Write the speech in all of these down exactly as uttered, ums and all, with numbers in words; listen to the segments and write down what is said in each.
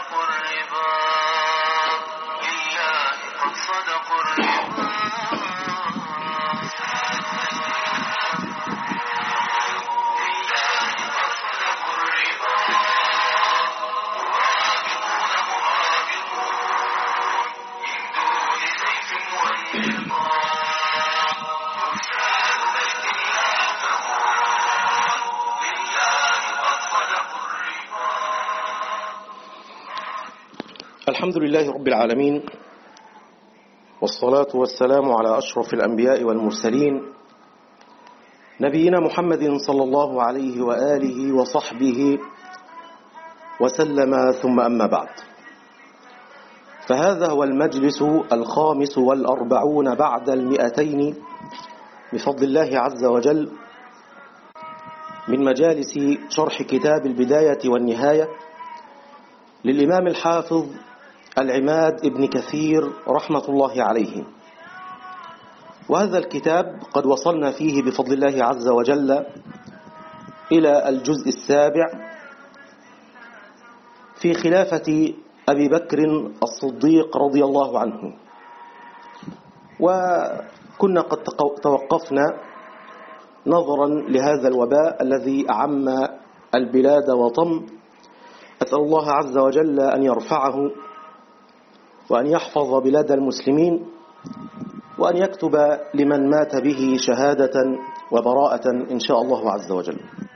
صدقوا الربا لله قد صدقوا الربا لله قد صدقوا الربا مرابطون مرابطون من دون سيف والنقاب ترسال بيت الله تقول لله قد صدقوا الربا. الحمد لله رب العالمين، والصلاة والسلام على أشرف الأنبياء والمرسلين نبينا محمد صلى الله عليه وآله وصحبه وسلم، ثم أما بعد، فهذا هو المجلس الخامس والأربعون بعد المئتين بفضل الله عز وجل من مجالس شرح كتاب البداية والنهاية للإمام الحافظ العماد ابن كثير رحمة الله عليه. وهذا الكتاب قد وصلنا فيه بفضل الله عز وجل إلى الجزء السابع في خلافة أبي بكر الصديق رضي الله عنه، وكنا قد توقفنا نظرا لهذا الوباء الذي أعم البلاد وطم. أسأل الله عز وجل أن يرفعه وأن يحفظ بلاد المسلمين وأن يكتب لمن مات به شهادة وبراءة إن شاء الله عز وجل.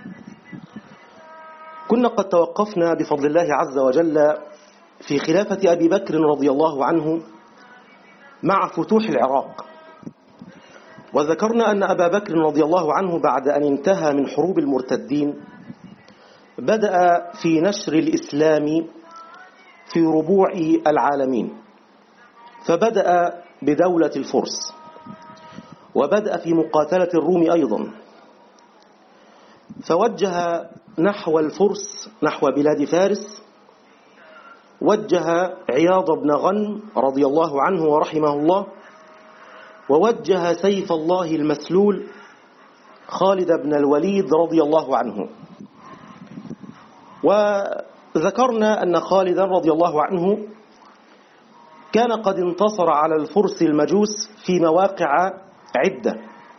كنا قد توقفنا بفضل الله عز وجل في خلافة أبي بكر رضي الله عنه مع فتوح العراق، وذكرنا أن أبا بكر رضي الله عنه بعد أن انتهى من حروب المرتدين بدأ في نشر الإسلام في ربوع العالمين، فبدأ بدولة الفرس، وبدأ في مقاتلة الروم أيضا، فوجه نحو الفرس نحو بلاد فارس، وجه عياض بن غنم رضي الله عنه ورحمه الله، ووجه سيف الله المسلول خالد بن الوليد رضي الله عنه. وذكرنا أن خالدا رضي الله عنه كان قد انتصر على الفرس المجوس في مواقع عدة،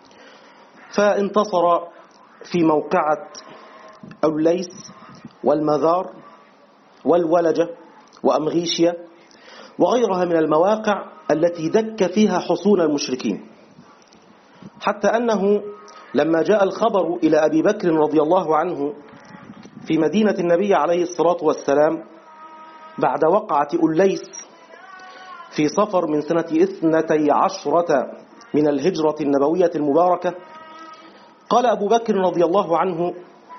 فانتصر في موقعة أوليس والمذار والولجة وأمغيشيا وغيرها من المواقع التي دك فيها حصون المشركين، حتى أنه لما جاء الخبر إلى أبي بكر رضي الله عنه في مدينة النبي عليه الصلاة والسلام بعد وقعة أوليس في صفر من سنة اثنتي عشرة من الهجرة النبوية المباركة، قال أبو بكر رضي الله عنه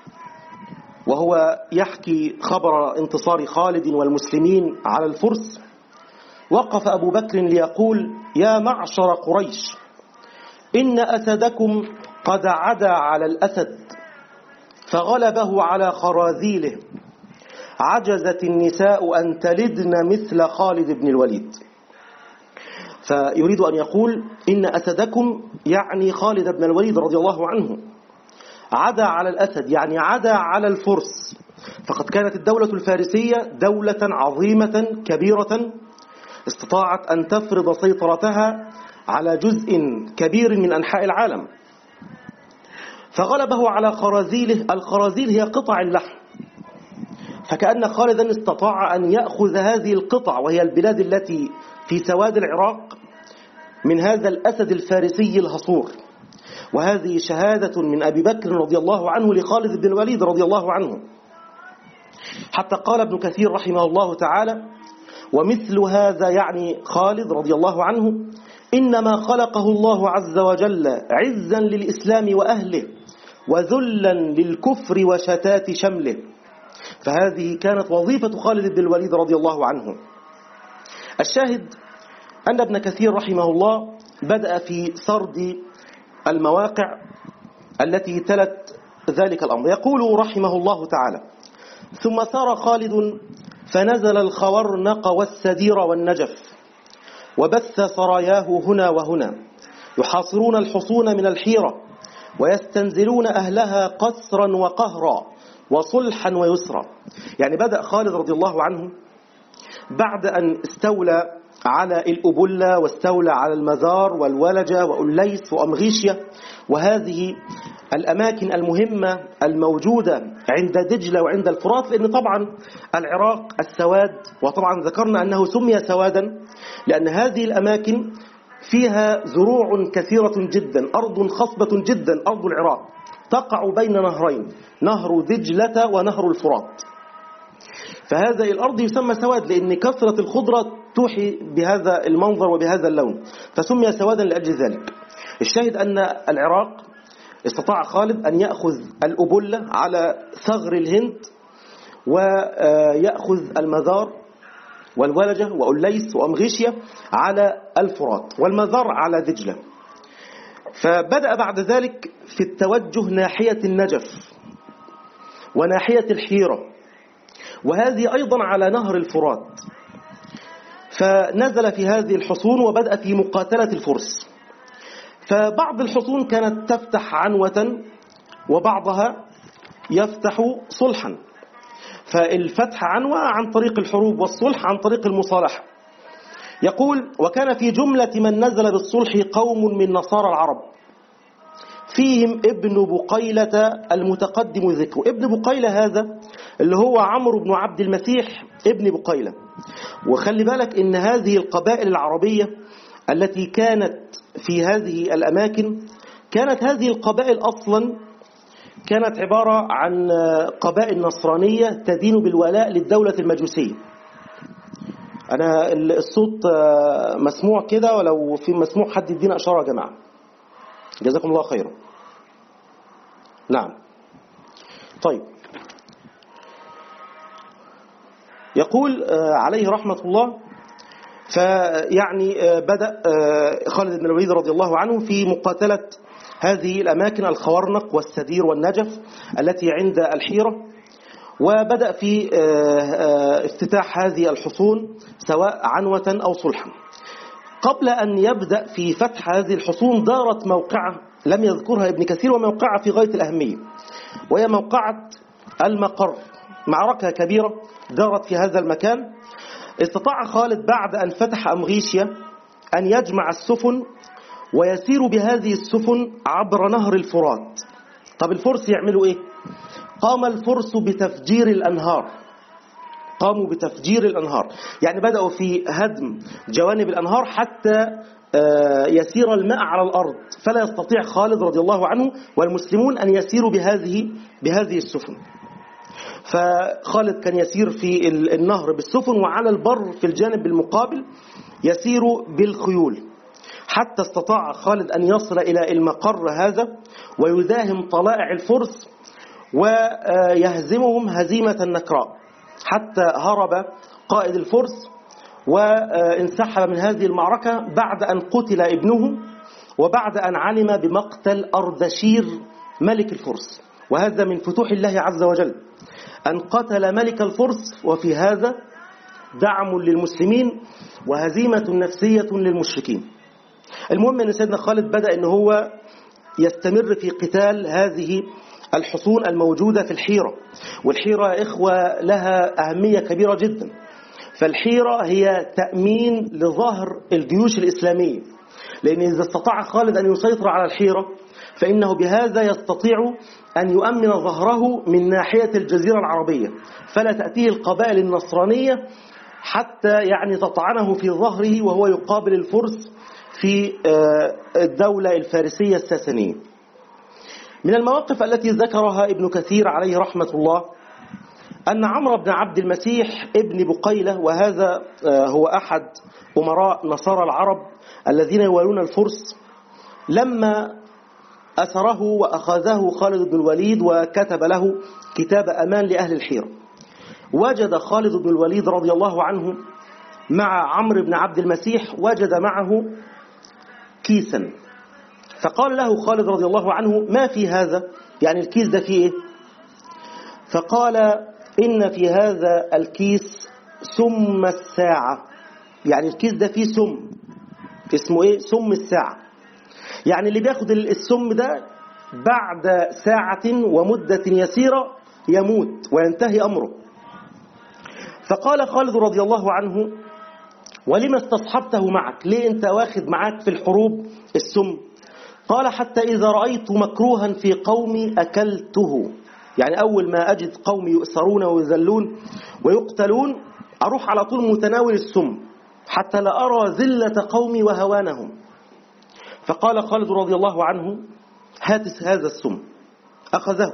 وهو يحكي خبر انتصار خالد والمسلمين على الفرس، وقف أبو بكر ليقول: يا معشر قريش، إن أسدكم قد عدا على الأسد فغلبه على خراذيله، عجزت النساء أن تلدن مثل خالد بن الوليد. فيريد أن يقول إن أسدكم يعني خالد بن الوليد رضي الله عنه، عدا على الأسد يعني عدا على الفرس، فقد كانت الدولة الفارسية دولة عظيمة كبيرة استطاعت أن تفرض سيطرتها على جزء كبير من أنحاء العالم، فغلبه على خرازيله. الخرازيل هي قطع اللحم، فكأن خالدا استطاع أن يأخذ هذه القطع وهي البلاد التي في سواد العراق من هذا الأسد الفارسي الهصور. وهذه شهادة من أبي بكر رضي الله عنه لخالد بن الوليد رضي الله عنه، حتى قال ابن كثير رحمه الله تعالى: ومثل هذا يعني خالد رضي الله عنه إنما خلقه الله عز وجل عزا للإسلام وأهله وذلا للكفر وشتات شمله. فهذه كانت وظيفة خالد بن الوليد رضي الله عنه. الشاهد أن ابن كثير رحمه الله بدأ في سرد المواقع التي تلت ذلك الأمر، يقول رحمه الله تعالى: ثم سار خالد فنزل الخورنق والسدير والنجف، وبث سراياه هنا وهنا، يحاصرون الحصون من الحيرة، ويستنزلون أهلها قسرا وقهرا وصلحا ويسرا. يعني بدأ خالد رضي الله عنه بعد أن استولى على الأبلة واستولى على المزار والولجة وأليس وأمغيشيا وهذه الأماكن المهمة الموجودة عند دجلة وعند الفرات، لأن طبعا العراق السواد، وطبعا ذكرنا أنه سمي سوادا لأن هذه الأماكن فيها زروع كثيرة جدا، أرض خصبة جدا، أرض العراق تقع بين نهرين، نهر دجلة ونهر الفرات. فهذا الأرض يسمى سواد لأن كثرة الخضرة توحي بهذا المنظر وبهذا اللون، فسمي سوادا لأجل ذلك. الشاهد أن العراق استطاع خالد أن يأخذ الأبلة على ثغر الهند، ويأخذ المزار والولجة وأليس وأمغيشيا على الفرات، والمزار على دجلة. فبدأ بعد ذلك في التوجه ناحية النجف وناحية الحيرة، وهذه أيضا على نهر الفرات. فنزل في هذه الحصون وبدأ في مقاتلة الفرس. فبعض الحصون كانت تفتح عنوة وبعضها يفتح صلحا، فالفتح عنوة عن طريق الحروب والصلح عن طريق المصالحة. يقول: وكان في جملة من نزل بالصلح قوم من نصارى العرب فيهم ابن بقيلة المتقدم ذكره. ابن بقيلة هذا اللي هو عمرو بن عبد المسيح ابن بقيلة. وخلي بالك إن هذه القبائل العربية التي كانت في هذه الأماكن، كانت هذه القبائل أصلا كانت عبارة عن قبائل نصرانية تدين بالولاء للدولة المجوسية. أنا الصوت مسموع كده، ولو في مسموع حد يدينا إشارة يا جماعة، جزاكم الله خيرا. نعم. طيب، يقول عليه رحمة الله: فيعني بدأ خالد بن الوليد رضي الله عنه في مقاتلة هذه الأماكن الخوارنق والسدير والنجف التي عند الحيرة، وبدأ في افتتاح هذه الحصون سواء عنوة أو صلحا. قبل أن يبدأ في فتح هذه الحصون دارت موقعة لم يذكرها ابن كثير، وموقعة في غاية الأهمية، وهي موقعة المقر. معركة كبيرة دارت في هذا المكان. استطاع خالد بعد أن فتح أمغيشيا أن يجمع السفن ويسير بهذه السفن عبر نهر الفرات. طب الفرس يعملوا إيه؟ قام الفرس بتفجير الأنهار، قاموا بتفجير الأنهار، يعني بدأوا في هدم جوانب الأنهار حتى يسير الماء على الأرض، فلا يستطيع خالد رضي الله عنه والمسلمون أن يسيروا بهذه بهذه السفن. فخالد كان يسير في النهر بالسفن، وعلى البر في الجانب المقابل يسير بالخيول، حتى استطاع خالد أن يصل إلى المقر هذا ويداهم طلائع الفرس ويهزمهم هزيمة نكراء، حتى هرب قائد الفرس وانسحب من هذه المعركة بعد أن قتل ابنه، وبعد أن علم بمقتل أردشير ملك الفرس. وهذا من فتوح الله عز وجل أن قتل ملك الفرس، وفي هذا دعم للمسلمين وهزيمة نفسية للمشركين. المهم أن سيدنا خالد بدأ أنه هو يستمر في قتال هذه الحصون الموجودة في الحيرة. والحيرة يا إخوة لها أهمية كبيرة جدا، فالحيرة هي تأمين لظهر الجيوش الإسلامية، لأن إذا استطاع خالد أن يسيطر على الحيرة فإنه بهذا يستطيع أن يؤمن ظهره من ناحية الجزيرة العربية، فلا تأتيه القبائل النصرانية حتى يعني تطعنه في ظهره وهو يقابل الفرس في الدولة الفارسية الساسانية. من المواقف التي ذكرها ابن كثير عليه رحمة الله أن عمرو بن عبد المسيح ابن بقيلة، وهذا هو أحد أمراء نصارى العرب الذين يوالون الفرس، لما أسره وأخذه خالد بن الوليد وكتب له كتاب أمان لأهل الحيرة، وجد خالد بن الوليد رضي الله عنه مع عمرو بن عبد المسيح وجد معه كيسا، فقال له خالد رضي الله عنه: ما في هذا؟ يعني الكيس ده فيه إيه؟ فقال: إن في هذا الكيس سم الساعة. يعني الكيس ده فيه سم اسمه إيه؟ سم الساعة. يعني اللي بياخد السم ده بعد ساعة ومدة يسيرة يموت وينتهي أمره. فقال خالد رضي الله عنه: ولما استصحبته معك؟ ليه أنت واخد معاك في الحروب السم؟ قال: حتى إذا رأيت مكروها في قومي أكلته. يعني أول ما أجد قومي يؤسرون ويذلون ويقتلون أروح على طول متناول السم حتى لا أرى ذلة قومي وهوانهم. فقال خالد رضي الله عنه: هات هذا السم. أخذه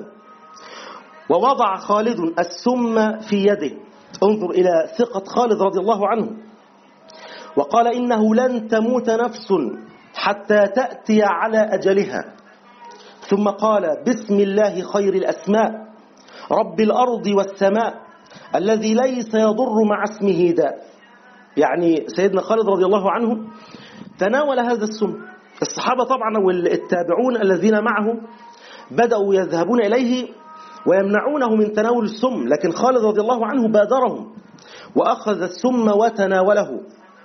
ووضع خالد السم في يده. انظر إلى ثقة خالد رضي الله عنه. وقال: إنه لن تموت نفس حتى تأتي على أجلها. ثم قال: بسم الله خير الأسماء، رب الأرض والسماء، الذي ليس يضر مع اسمه داء. يعني سيدنا خالد رضي الله عنه تناول هذا السم. الصحابة طبعا والتابعون الذين معه بدأوا يذهبون إليه ويمنعونه من تناول السم، لكن خالد رضي الله عنه بادرهم وأخذ السم وتناوله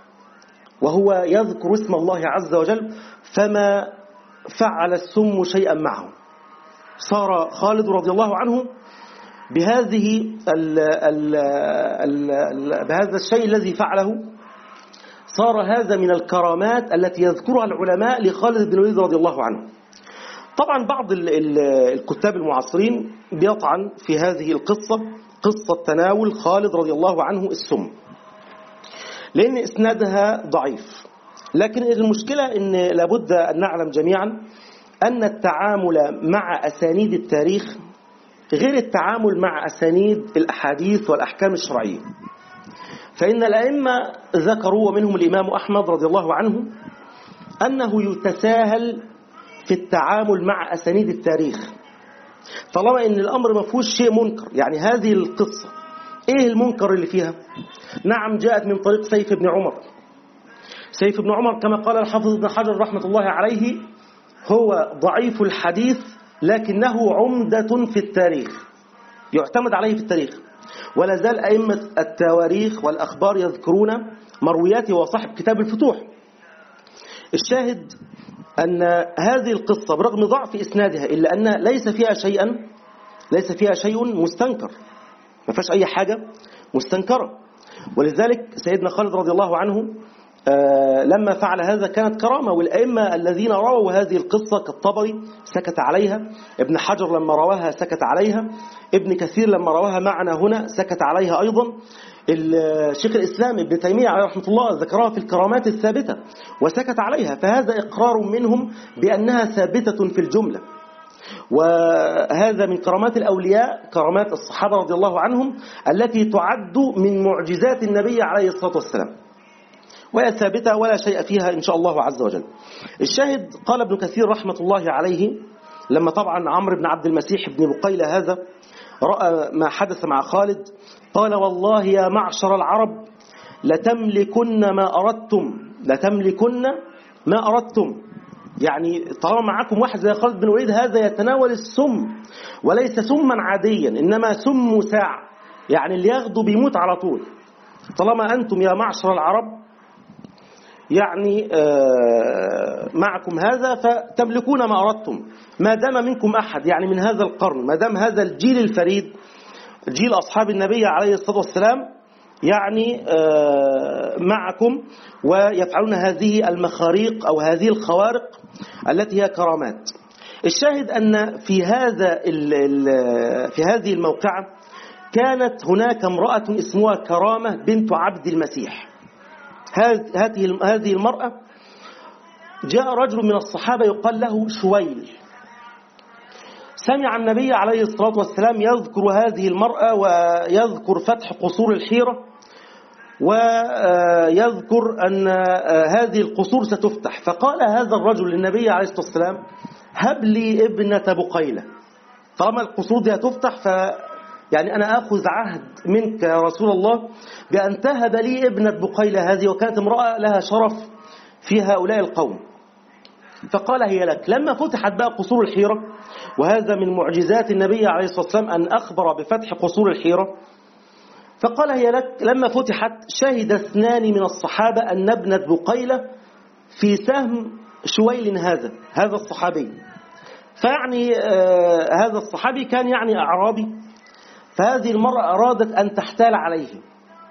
وهو يذكر اسم الله عز وجل، فما فعل السم شيئا معه. صار خالد رضي الله عنه بهذه ال ال ال ال بهذا الشيء الذي فعله، صار هذا من الكرامات التي يذكرها العلماء لخالد بن الوليد رضي الله عنه. طبعا بعض ال ال الكتاب المعاصرين بيطعن في هذه القصة، قصة تناول خالد رضي الله عنه السم، لأن إسنادها ضعيف. لكن المشكلة أن لابد أن نعلم جميعا أن التعامل مع أسانيد التاريخ غير التعامل مع أسانيد الأحاديث والأحكام الشرعية. فإن الأئمة ذكروا، ومنهم الإمام أحمد رضي الله عنه، أنه يتساهل في التعامل مع أسانيد التاريخ طالما أن الأمر ما فيهوش شيء منكر. يعني هذه القصة إيه المنكر اللي فيها؟ نعم، جاءت من طريق سيف بن عمر. سيف بن عمر كما قال الحافظ ابن حجر رحمة الله عليه هو ضعيف الحديث لكنه عمدة في التاريخ، يعتمد عليه في التاريخ. ولا زال أئمة التواريخ والأخبار يذكرون مروياته وصاحب كتاب الفتوح. الشاهد أن هذه القصة برغم ضعف إسنادها إلا أن ليس فيها شيئا ليس فيها شيء مستنكر، ما فيهاش أي حاجة مستنكرة. ولذلك سيدنا خالد رضي الله عنه آه لما فعل هذا كانت كرامة. والأئمة الذين رووا هذه القصة كالطبري سكت عليها، ابن حجر لما رواها سكت عليها، ابن كثير لما رواها معنا هنا سكت عليها أيضا، الشيخ الإسلام ابن تيمية عليه رحمة الله ذكرها في الكرامات الثابتة وسكت عليها. فهذا إقرار منهم بأنها ثابتة في الجملة. وهذا من كرامات الأولياء، كرامات الصحابة رضي الله عنهم التي تعد من معجزات النبي عليه الصلاة والسلام، وهي ثابتة ولا شيء فيها إن شاء الله عز وجل. الشاهد قال ابن كثير رحمة الله عليه لما طبعا عمرو بن عبد المسيح بن بقيلة هذا رأى ما حدث مع خالد، قال: والله يا معشر العرب لتملكن ما أردتم لتملكن ما أردتم. يعني طالما معكم واحد زي خالد بن الوليد هذا يتناول السم، وليس سما عاديا إنما سم ساع، يعني اللي ياخده بيموت على طول. طالما أنتم يا معشر العرب يعني معكم هذا فتملكون ما أردتم ما دام منكم أحد، يعني من هذا القرن، ما دام هذا الجيل الفريد جيل أصحاب النبي عليه الصلاة والسلام يعني معكم ويفعلون هذه المخاريق أو هذه الخوارق التي هي كرامات. الشاهد أن في هذا في هذه الموقعة كانت هناك امرأة اسمها كرامة بنت عبد المسيح. هذه هذه المرأة جاء رجل من الصحابة يقال له شويل، سمع النبي عليه الصلاة والسلام يذكر هذه المرأة ويذكر فتح قصور الحيرة ويذكر أن هذه القصور ستفتح. فقال هذا الرجل للنبي عليه الصلاة والسلام: هب لي ابنة بقيلة، طالما القصور دي هتفتح ف يعني أنا أخذ عهد منك يا رسول الله بأن تهب لي ابنة بقيلة هذه، وكانت امرأة لها شرف في هؤلاء القوم. فقال: هي لك. لما فتحت بقى قصور الحيرة، وهذا من معجزات النبي عليه الصلاة والسلام أن أخبر بفتح قصور الحيرة، فقال: هي لك. لما فتحت شهد اثنان من الصحابة أن ابنة بقيلة في سهم شويل هذا هذا الصحابي. فيعني آه هذا الصحابي كان يعني أعرابي، فهذه المرأة أرادت أن تحتال عليه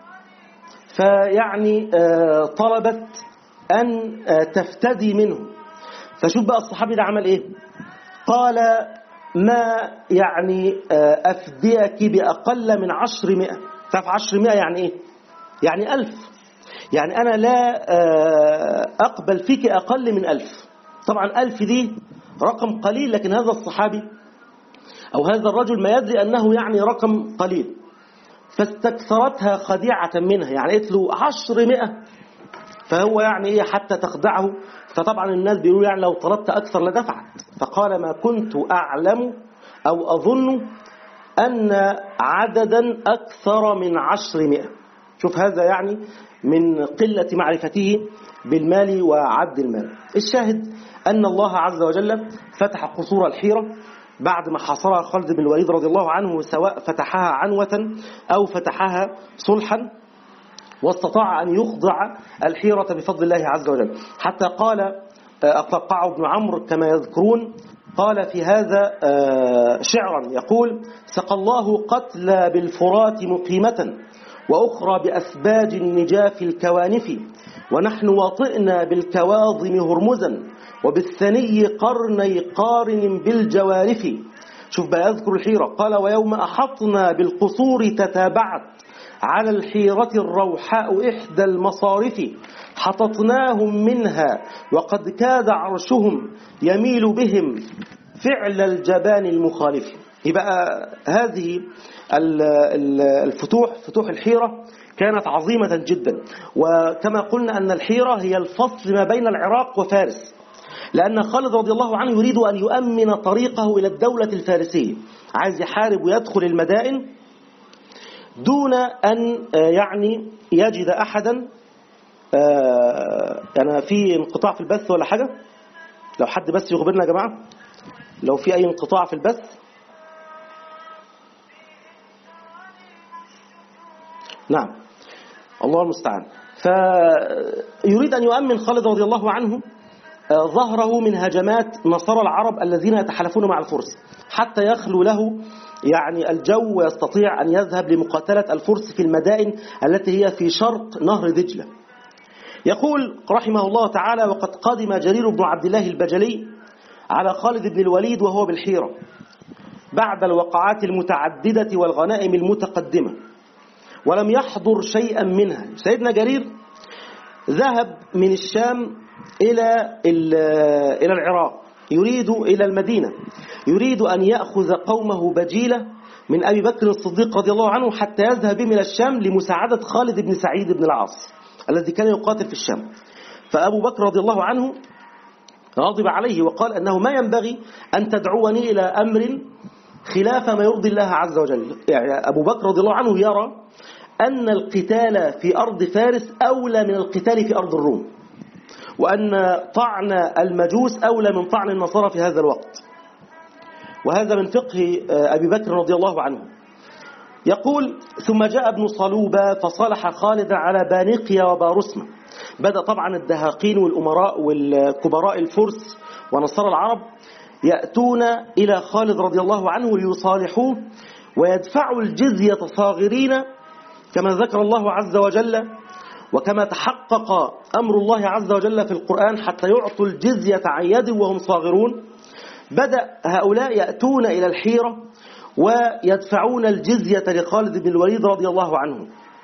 فيعني طلبت أن تفتدي منه. فشوف بقى الصحابي ده عمل إيه؟ قال ما يعني أفديك بأقل من عشرمائة. تعرف عشرمائة يعني إيه؟ يعني ألف. يعني أنا لا أقبل فيك أقل من ألف. طبعا ألف دي رقم قليل، لكن هذا الصحابي أو هذا الرجل ما يدري أنه يعني رقم قليل، فاستكثرتها خديعة منها، يعني قلت له عشرمائة، فهو يعني إيه حتى تخدعه. فطبعا الناس بيقولوا يعني لو طلبت أكثر لدفعت. فقال ما كنت أعلم أو أظن أن عددا أكثر من عشرمائة. شوف هذا يعني من قلة معرفته بالمال وعد المال. الشاهد أن الله عز وجل فتح قصور الحيرة بعد ما حاصرها خالد بن الوليد رضي الله عنه، سواء فتحها عنوة أو فتحها صلحا، واستطاع أن يخضع الحيرة بفضل الله عز وجل. حتى قال أقطع بن عمرو كما يذكرون، قال في هذا شعرا يقول: سقى الله قتلى بالفرات مقيمة وأخرى بأسباج النجاف الكوانف، ونحن وطئنا بالكواظم هرمزا وبالثني قرني قارن بالجوارف. شوف بقى يذكر الحيرة، قال: ويوم أحطنا بالقصور تتابعت على الحيرة الروحاء إحدى المصارف، حططناهم منها وقد كاد عرشهم يميل بهم فعل الجبان المخالف. يبقى هذه الفتوح فتوح الحيرة كانت عظيمة جدا. وكما قلنا أن الحيرة هي الفصل ما بين العراق وفارس، لأن خالد رضي الله عنه يريد أن يؤمن طريقه إلى الدولة الفارسية، عايز يحارب ويدخل المدائن دون أن يعني يجد أحدا. أنا في انقطاع في البث ولا حاجة؟ لو حد بس يخبرنا يا جماعة لو في أي انقطاع في البث. نعم، الله المستعان. فيريد أن يؤمن خالد رضي الله عنه ظهره من هجمات نصارى العرب الذين يتحالفون مع الفرس، حتى يخلو له يعني الجو ويستطيع أن يذهب لمقاتلة الفرس في المدائن التي هي في شرق نهر دجلة. يقول رحمه الله تعالى: وقد قدم جرير بن عبد الله البجلي على خالد بن الوليد وهو بالحيرة بعد الوقعات المتعددة والغنائم المتقدمة، ولم يحضر شيئا منها. سيدنا جرير ذهب من الشام إلى إلى العراق، يريد إلى المدينة، يريد أن يأخذ قومه بجيلة من أبي بكر الصديق رضي الله عنه حتى يذهب بهم إلى الشام لمساعدة خالد بن سعيد بن العاص الذي كان يقاتل في الشام. فأبو بكر رضي الله عنه غضب عليه وقال أنه ما ينبغي أن تدعوني إلى أمر خلاف ما يرضي الله عز وجل. يعني أبو بكر رضي الله عنه يرى أن القتال في أرض فارس أولى من القتال في أرض الروم، وأن طعن المجوس أولى من طعن النصارى في هذا الوقت. وهذا من فقه أبي بكر رضي الله عنه. يقول: ثم جاء ابن صلوبة فصالح خالد على بانقيا وبارسمة. بدأ طبعا الدهاقين والأمراء والكبراء الفرس ونصارى العرب يأتون إلى خالد رضي الله عنه ليصالحوه ويدفعوا الجزية صاغرين كما ذكر الله عز وجل، وكما تحقق أمر الله عز وجل في القرآن حتى يعطوا الجزية عن يد وهم صاغرون. بدأ هؤلاء يأتون إلى الحيرة ويدفعون الجزية لخالد بن الوليد رضي الله عنه.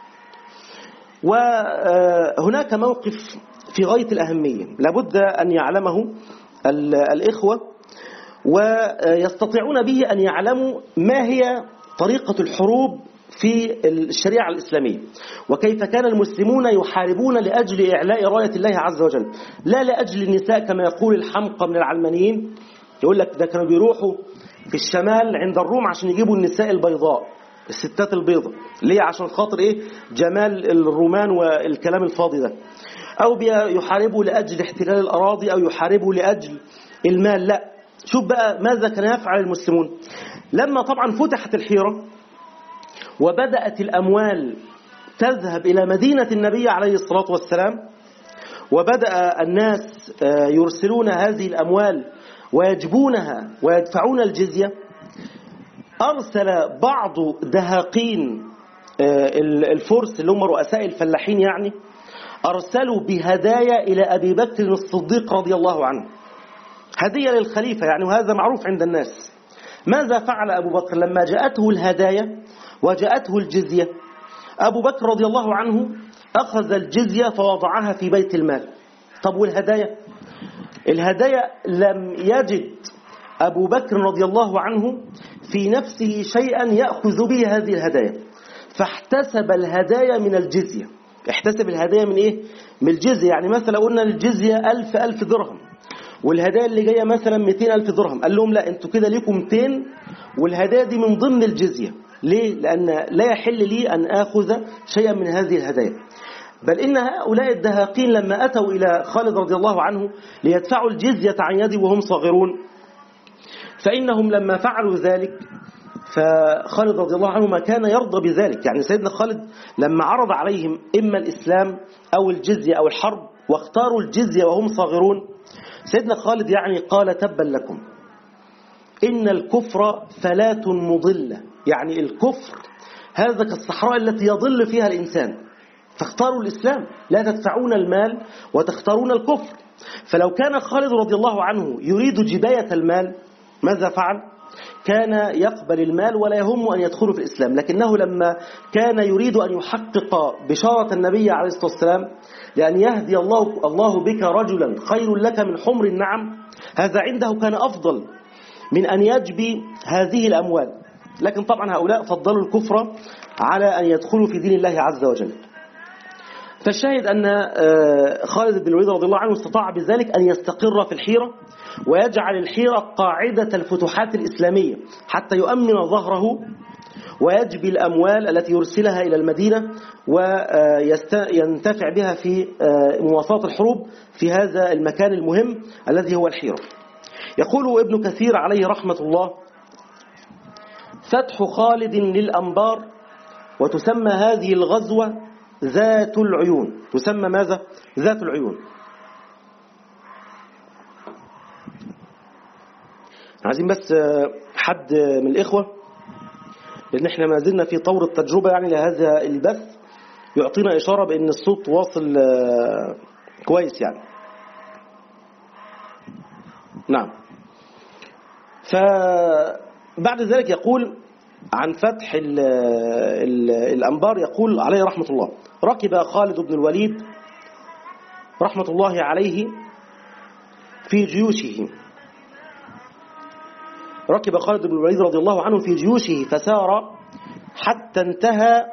وهناك موقف في غاية الأهمية لابد أن يعلمه الإخوة ويستطيعون به أن يعلموا ما هي طريقة الحروب في الشريعة الإسلامية، وكيف كان المسلمون يحاربون لأجل إعلاء راية الله عز وجل، لا لأجل النساء كما يقول الحمقى من العلمانيين. يقول لك ده كانوا بيروحوا في الشمال عند الروم عشان يجيبوا النساء البيضاء، الستات البيضاء، ليه؟ عشان خاطر إيه؟ جمال الرومان والكلام الفاضي ده. أو يحاربوا لأجل احتلال الأراضي، أو يحاربوا لأجل المال. لا، شوف بقى ماذا كان يفعل المسلمون لما طبعا فتحت الحيرة وبدأت الأموال تذهب إلى مدينة النبي عليه الصلاة والسلام، وبدأ الناس يرسلون هذه الأموال ويجبونها ويدفعون الجزية. أرسل بعض دهاقين الفرس اللي هم رؤساء الفلاحين يعني أرسلوا بهدايا إلى أبي بكر الصديق رضي الله عنه، هدية للخليفة يعني، وهذا معروف عند الناس. ماذا فعل أبو بكر لما جاءته الهدايا وجاءته الجزية؟ أبو بكر رضي الله عنه أخذ الجزية فوضعها في بيت المال. طب والهدايا؟ الهدايا لم يجد أبو بكر رضي الله عنه في نفسه شيئا يأخذ به هذه الهدايا، فاحتسب الهدايا من الجزية. احتسب الهدايا من إيه؟ من الجزية. يعني مثلا قلنا الجزية ألف ألف درهم، والهدايا اللي جاية مثلا مئتين ألف درهم، قال لهم لا، انتوا كده ليكم مئتين، والهدايا دي من ضمن الجزية. ليه؟ لأن لا يحل لي أن آخذ شيئا من هذه الهدايا. بل إن هؤلاء الدهاقين لما أتوا إلى خالد رضي الله عنه ليدفعوا الجزية عن يدي وهم صاغرون، فإنهم لما فعلوا ذلك فخالد رضي الله عنه ما كان يرضى بذلك. يعني سيدنا خالد لما عرض عليهم إما الإسلام أو الجزية أو الحرب واختاروا الجزية وهم صاغرون، سيدنا خالد يعني قال تبا لكم، إن الكفر فلاة مضلة. يعني الكفر هذا كالصحراء التي يضل فيها الإنسان، فاختاروا الإسلام، لا تدفعون المال وتختارون الكفر. فلو كان خالد رضي الله عنه يريد جباية المال ماذا فعل؟ كان يقبل المال ولا يهم أن يدخل في الإسلام. لكنه لما كان يريد أن يحقق بشارة النبي عليه الصلاة والسلام لأن يهدي الله, الله بك رجلا خير لك من حمر النعم، هذا عنده كان أفضل من أن يجبي هذه الأموال. لكن طبعا هؤلاء فضلوا الكفر على أن يدخلوا في دين الله عز وجل. فالشاهد أن خالد بن الوليد رضي الله عنه استطاع بذلك أن يستقر في الحيرة ويجعل الحيرة قاعدة الفتوحات الإسلامية حتى يؤمن ظهره ويجبي الأموال التي يرسلها إلى المدينة وينتفع بها في مواصلة الحروب في هذا المكان المهم الذي هو الحيرة. يقول ابن كثير عليه رحمة الله: فتح خالد للأنبار، وتسمى هذه الغزوة ذات العيون. تسمى ماذا؟ ذات العيون. عايزين بس حد من الإخوة، لأن احنا ما زلنا في طور التجربة يعني لهذا البث، يعطينا إشارة بأن الصوت واصل كويس يعني. نعم. فبعد ذلك يقول عن فتح ال ال الأنبار، يقول عليه رحمة الله: ركب خالد بن الوليد رحمة الله عليه في جيوشه ركب خالد بن الوليد رضي الله عنه في جيوشه فسار حتى انتهى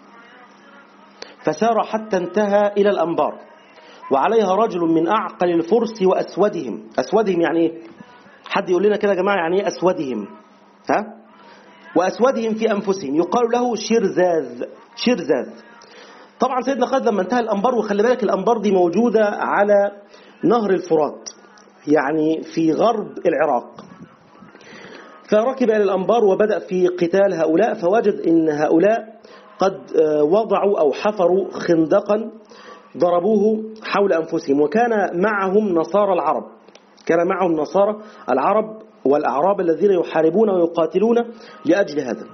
فسار حتى انتهى إلى الأنبار، وعليها رجل من أعقل الفرس وأسودهم. أسودهم يعني إيه؟ حد يقول لنا كده يا جماعة يعني إيه أسودهم؟ ها؟ وأسودهم في أنفسهم، يقال له شرزاز. شرزاز. طبعا سيدنا خالد لما انتهى الأنبار، وخلي بالك الأنبار دي موجودة على نهر الفرات يعني في غرب العراق، فركب إلى الأنبار وبدأ في قتال هؤلاء، فوجد إن هؤلاء قد وضعوا أو حفروا خندقا ضربوه حول أنفسهم، وكان معهم نصارى العرب كان معهم نصارى العرب والأعراب الذين يحاربون ويقاتلون لأجل هذا.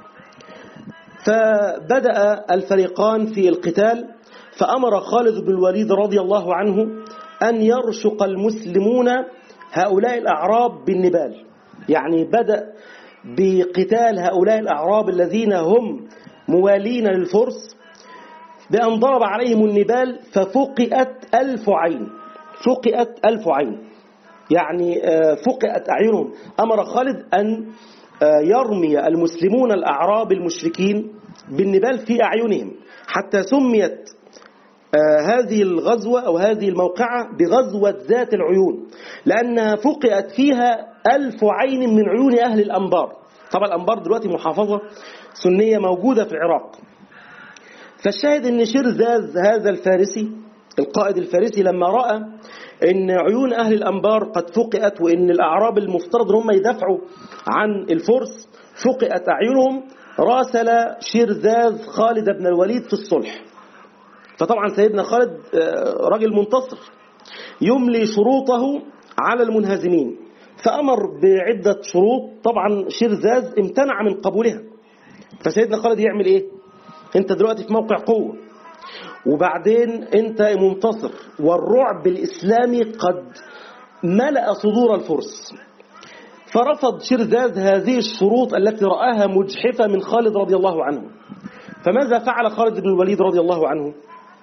فبدأ الفريقان في القتال، فأمر خالد بن الوليد رضي الله عنه أن يرشق المسلمون هؤلاء الأعراب بالنبال. يعني بدأ بقتال هؤلاء الأعراب الذين هم موالين للفرس بأن ضرب عليهم النبال ففقئت ألف عين. فقئت ألف عين يعني فقئت أعينهم. أمر خالد أن يرمي المسلمون الأعراب المشركين بالنبال في أعينهم، حتى سميت هذه الغزوة أو هذه الموقعة بغزوة ذات العيون، لأنها فقئت فيها ألف عين من عيون أهل الأنبار. طبعا الأنبار دلوقتي محافظة سنية موجودة في العراق. فالشاهد أن شرزاز هذا الفارسي القائد الفارسي لما رأى أن عيون أهل الأنبار قد فقئت، وأن الأعراب المفترض هم يدافعوا عن الفرس فقئت أعينهم، راسل شرزاز خالد بن الوليد في الصلح. فطبعا سيدنا خالد رجل منتصر يملي شروطه على المنهزمين، فأمر بعدة شروط. طبعا شرزاز امتنع من قبولها، فسيدنا خالد يعمل إيه؟ انت دلوقتي في موقع قوة، وبعدين انت منتصر، والرعب الإسلامي قد ملأ صدور الفرس. فرفض شيرزاد هذه الشروط التي رآها مجحفة من خالد رضي الله عنه. فماذا فعل خالد بن الوليد رضي الله عنه؟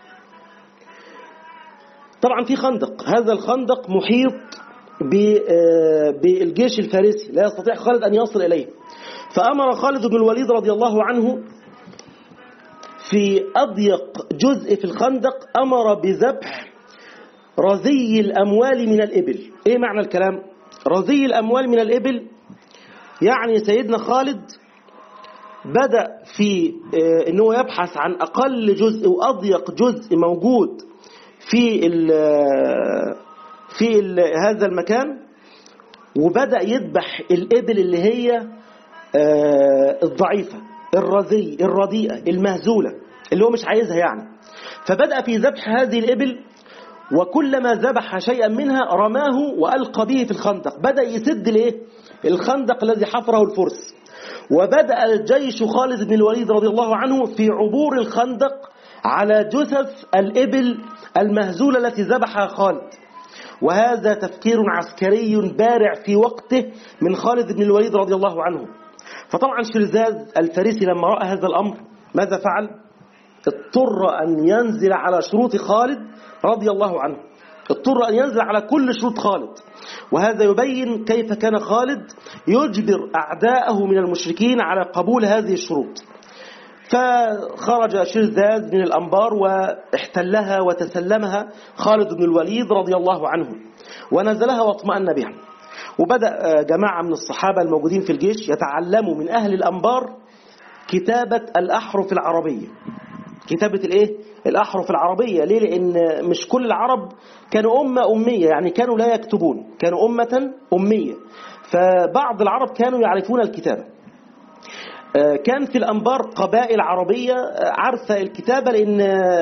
طبعا في خندق، هذا الخندق محيط بالجيش الفارسي، لا يستطيع خالد أن يصل إليه. فأمر خالد بن الوليد رضي الله عنه في أضيق جزء في الخندق، أمر بذبح رزي الأموال من الإبل. إيه معنى الكلام؟ رزي الأموال من الإبل يعني سيدنا خالد بدأ في أنه يبحث عن أقل جزء وأضيق جزء موجود في ال في ال هذا المكان، وبدأ يذبح الإبل اللي هي الضعيفة الرزي الرديئة المهزولة اللي هو مش عايزها يعني. فبدأ في ذبح هذه الإبل، وكلما ذبح شيئا منها رماه وألقى به في الخندق. بدأ يسد ليه الخندق الذي حفره الفرس. وبدأ جيش خالد بن الوليد رضي الله عنه في عبور الخندق على جثث الإبل المهزولة التي ذبحها خالد. وهذا تفكير عسكري بارع في وقته من خالد بن الوليد رضي الله عنه. فطبعا شيرزاد الفارسي لما رأى هذا الأمر ماذا فعل؟ اضطر أن ينزل على شروط خالد رضي الله عنه، اضطر أن ينزل على كل شروط خالد. وهذا يبين كيف كان خالد يجبر أعداءه من المشركين على قبول هذه الشروط. فخرج شيرزاد من الأنبار واحتلها وتسلمها خالد بن الوليد رضي الله عنه، ونزلها واطمأن بها. وبدأ جماعة من الصحابة الموجودين في الجيش يتعلموا من أهل الأنبار كتابة الأحرف العربية. كتابة الإيه؟ الأحرف العربية. ليه؟ لأن مش كل العرب كانوا أمة أمية، يعني كانوا لا يكتبون، كانوا أمة أمية. فبعض العرب كانوا يعرفون الكتابة. كان في الأنبار قبائل عربية عارفة الكتابة، لأن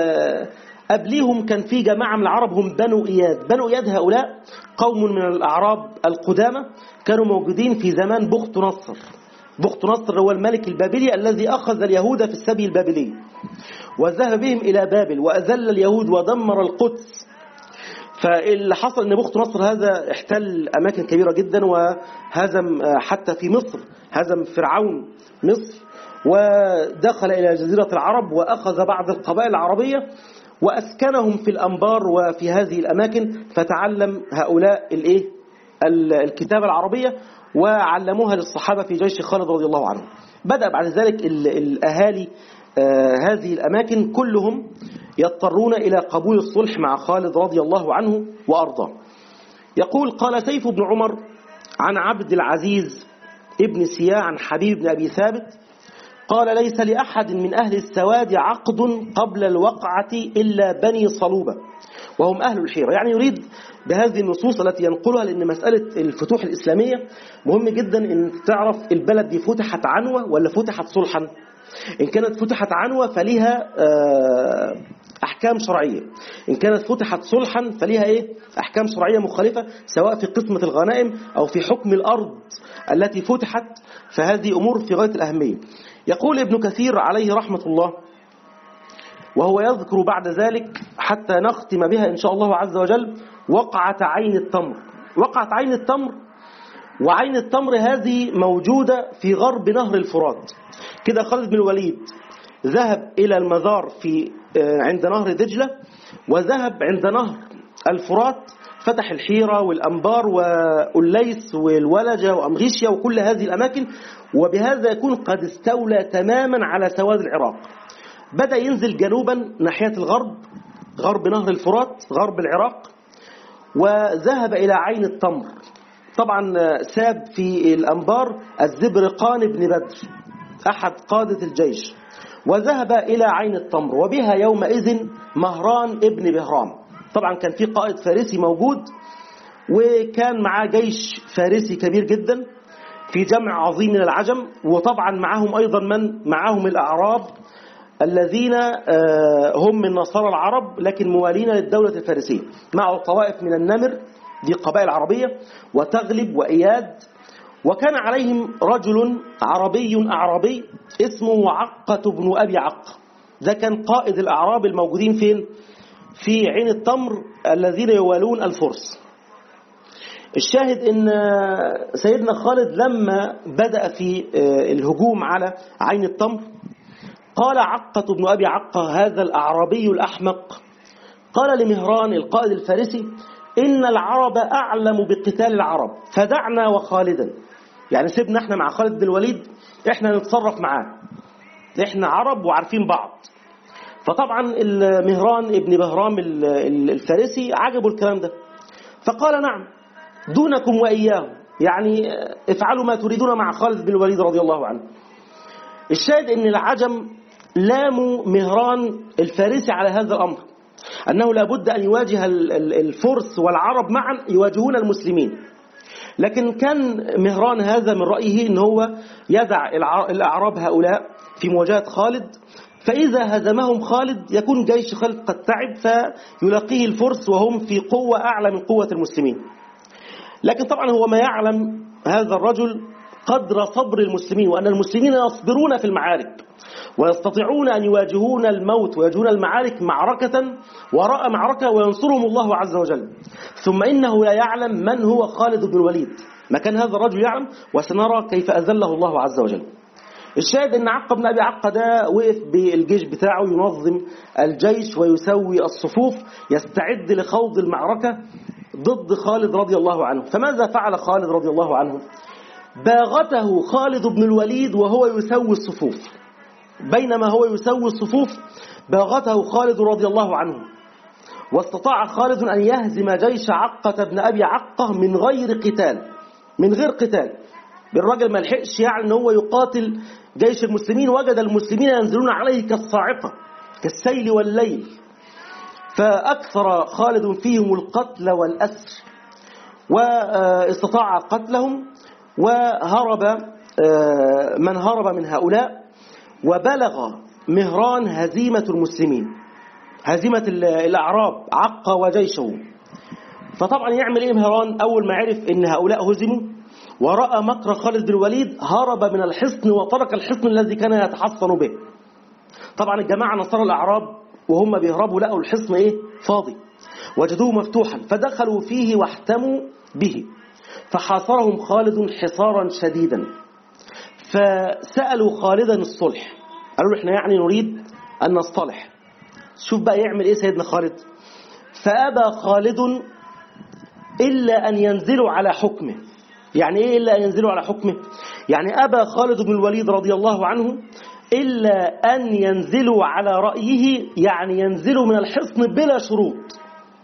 قبليهم كان في جماعة من العرب هم بنو إياد. بنو إياد هؤلاء قوم من الأعراب القدامى كانوا موجودين في زمان بخت نصر. بخت نصر هو الملك البابلي الذي أخذ اليهود في السبي البابلي وذهب بهم إلى بابل وأذل اليهود ودمر القدس. فاللي حصل أن بخت نصر هذا احتل أماكن كبيرة جدا، وهزم حتى في مصر، هزم فرعون مصر، ودخل إلى جزيرة العرب وأخذ بعض القبائل العربية وأسكنهم في الأنبار وفي هذه الأماكن. فتعلم هؤلاء الإيه؟ الكتابة العربية وعلموها للصحابة في جيش خالد رضي الله عنه. بدأ بعد ذلك الأهالي هذه الأماكن كلهم يضطرون إلى قبول الصلح مع خالد رضي الله عنه وأرضاه. يقول: قال سيف بن عمر عن عبد العزيز ابن سياع عن حبيب بن أبي ثابت قال: ليس لأحد من أهل السواد عقد قبل الوقعة إلا بني صلوبة وهم أهل الحيرة. يعني يريد بهذه النصوص التي ينقلها، لأن مسألة الفتوح الإسلامية مهم جدا أن تعرف البلد دي فتحت عنوة ولا فتحت صلحا. إن كانت فتحت عنوة فليها أحكام شرعية، إن كانت فتحت صلحا فليها إيه؟ أحكام شرعية مختلفة، سواء في قسمة الغنائم أو في حكم الأرض التي فتحت. فهذه أمور في غاية الأهمية. يقول ابن كثير عليه رحمة الله، وهو يذكر بعد ذلك حتى نختم بها إن شاء الله عز وجل: وقعة عين التمر. وقعة عين التمر، وعين التمر هذه موجودة في غرب نهر الفرات. كده خالد بن الوليد ذهب إلى المزار في عند نهر دجلة، وذهب عند نهر الفرات، فتح الحيرة والأنبار والليس والولجة وأمغيشيا وكل هذه الأماكن، وبهذا يكون قد استولى تماما على سواد العراق. بدأ ينزل جنوبا ناحية الغرب، غرب نهر الفرات، غرب العراق، وذهب إلى عين التمر. طبعا ساب في الأنبار الزبرقان بن بدر أحد قادة الجيش، وذهب إلى عين التمر، وبها يومئذ مهران ابن بهرام. طبعا كان في قائد فارسي موجود، وكان معاه جيش فارسي كبير جدا في جمع عظيم من العجم، وطبعا معهم أيضا من معهم الأعراب الذين هم من نصارى العرب لكن موالين للدولة الفارسية، معه طوائف من النمر، دي قبائل عربية، وتغلب وإياد. وكان عليهم رجل عربي أعرابي اسمه عقة بن أبي عق. ده كان قائد الأعراب الموجودين فين؟ في عين التمر الذين يوالون الفرس. الشاهد ان سيدنا خالد لما بدأ في الهجوم على عين التمر قال عقة بن أبي عقة هذا الأعرابي الأحمق قال لمهران القائد الفارسي إن العرب أعلم بقتال العرب فدعنا وخالدا، يعني سيبنا احنا مع خالد بن الوليد احنا نتصرف معاه، احنا عرب وعارفين بعض. فطبعا مهران ابن بهرام الفارسي عجبوا الكلام ده، فقال نعم دونكم وإياه، يعني افعلوا ما تريدون مع خالد بن الوليد رضي الله عنه. الشاهد ان العجم لاموا مهران الفارسي على هذا الأمر، أنه لابد أن يواجه الفرس والعرب معا يواجهون المسلمين. لكن كان مهران هذا من رأيه أنه هو يدع الأعراب هؤلاء في مواجهة خالد، فإذا هزمهم خالد يكون جيش خالد قد تعب فيلاقيه الفرس وهم في قوة أعلى من قوة المسلمين. لكن طبعا هو ما يعلم هذا الرجل قدر صبر المسلمين، وأن المسلمين يصبرون في المعارك ويستطيعون أن يواجهون الموت ويواجهون المعارك معركة وراء معركة وينصرهم الله عز وجل. ثم إنه لا يعلم من هو خالد بن الوليد، ما كان هذا الرجل يعلم، وسنرى كيف أذله الله عز وجل. الشاهد أن عقة بن أبي عقة ده وقف بالجيش بتاعه ينظم الجيش ويسوي الصفوف يستعد لخوض المعركة ضد خالد رضي الله عنه. فماذا فعل خالد رضي الله عنه؟ باغته خالد بن الوليد وهو يسوي الصفوف، بينما هو يسوي الصفوف باغته خالد رضي الله عنه، واستطاع خالد أن يهزم جيش عقة بن أبي عقة من غير قتال، من غير قتال. بالرجل ما لحقش يعني هو يقاتل جيش المسلمين، وجد المسلمين ينزلون عليه كالصاعقة كالسيل والليل، فأكثر خالد فيهم القتل والأسر واستطاع قتلهم، وهرب من هرب من هؤلاء، وبلغ مهران هزيمة المسلمين، هزيمة الأعراب عقة وجيشه. فطبعا يعمل إيه مهران؟ أول ما عرف إن هؤلاء هزموا ورأى مكر خالد بن الوليد هرب من الحصن وترك الحصن الذي كان يتحصن به. طبعا الجماعة نصر الأعراب وهم بيهربوا لقوا الحصن إيه؟ فاضي، وجدوه مفتوحا فدخلوا فيه واحتموا به، فحاصرهم خالد حصارا شديدا. فسألوا خالدا الصلح، قالوا له احنا يعني نريد أن نصطلح. شوف بقى يعمل إيه سيدنا خالد؟ فأبى خالد إلا أن ينزلوا على حكمه. يعني إيه إلا أن ينزلوا على حكمه؟ يعني أبى خالد بن الوليد رضي الله عنه إلا أن ينزلوا على رأيه، يعني ينزلوا من الحصن بلا شروط.